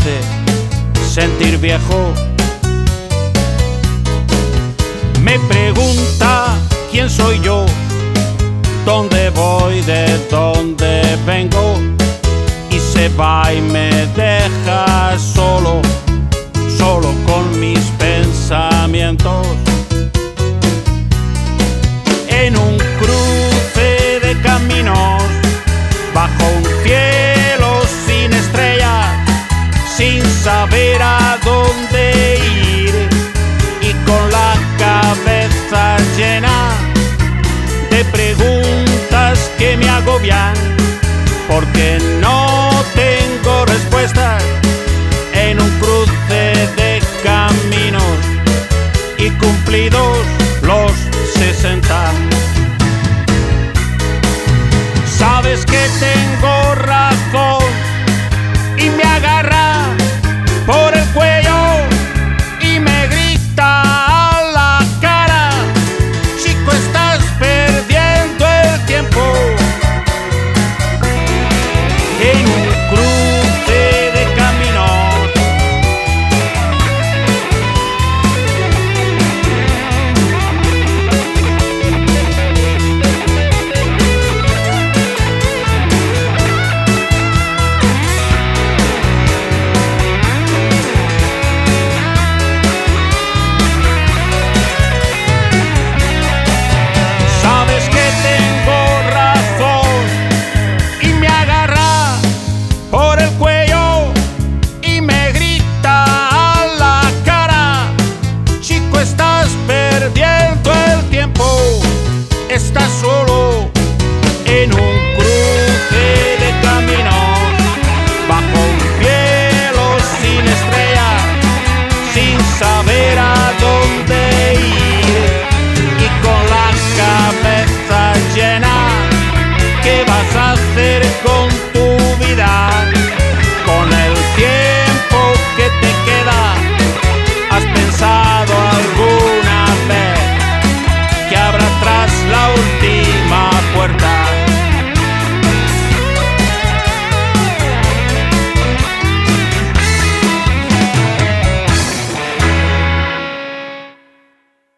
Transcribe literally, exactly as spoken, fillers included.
hace sentir viejo. Me pregunta quién soy yo, dónde voy, de dónde vengo, y se va y me deja solo, solo con mis pensamientos. En un cruce de caminos, bajo un cielo sin estrellas, sin saber a dónde ir y con la cabeza llena de preguntas que me agobian, porque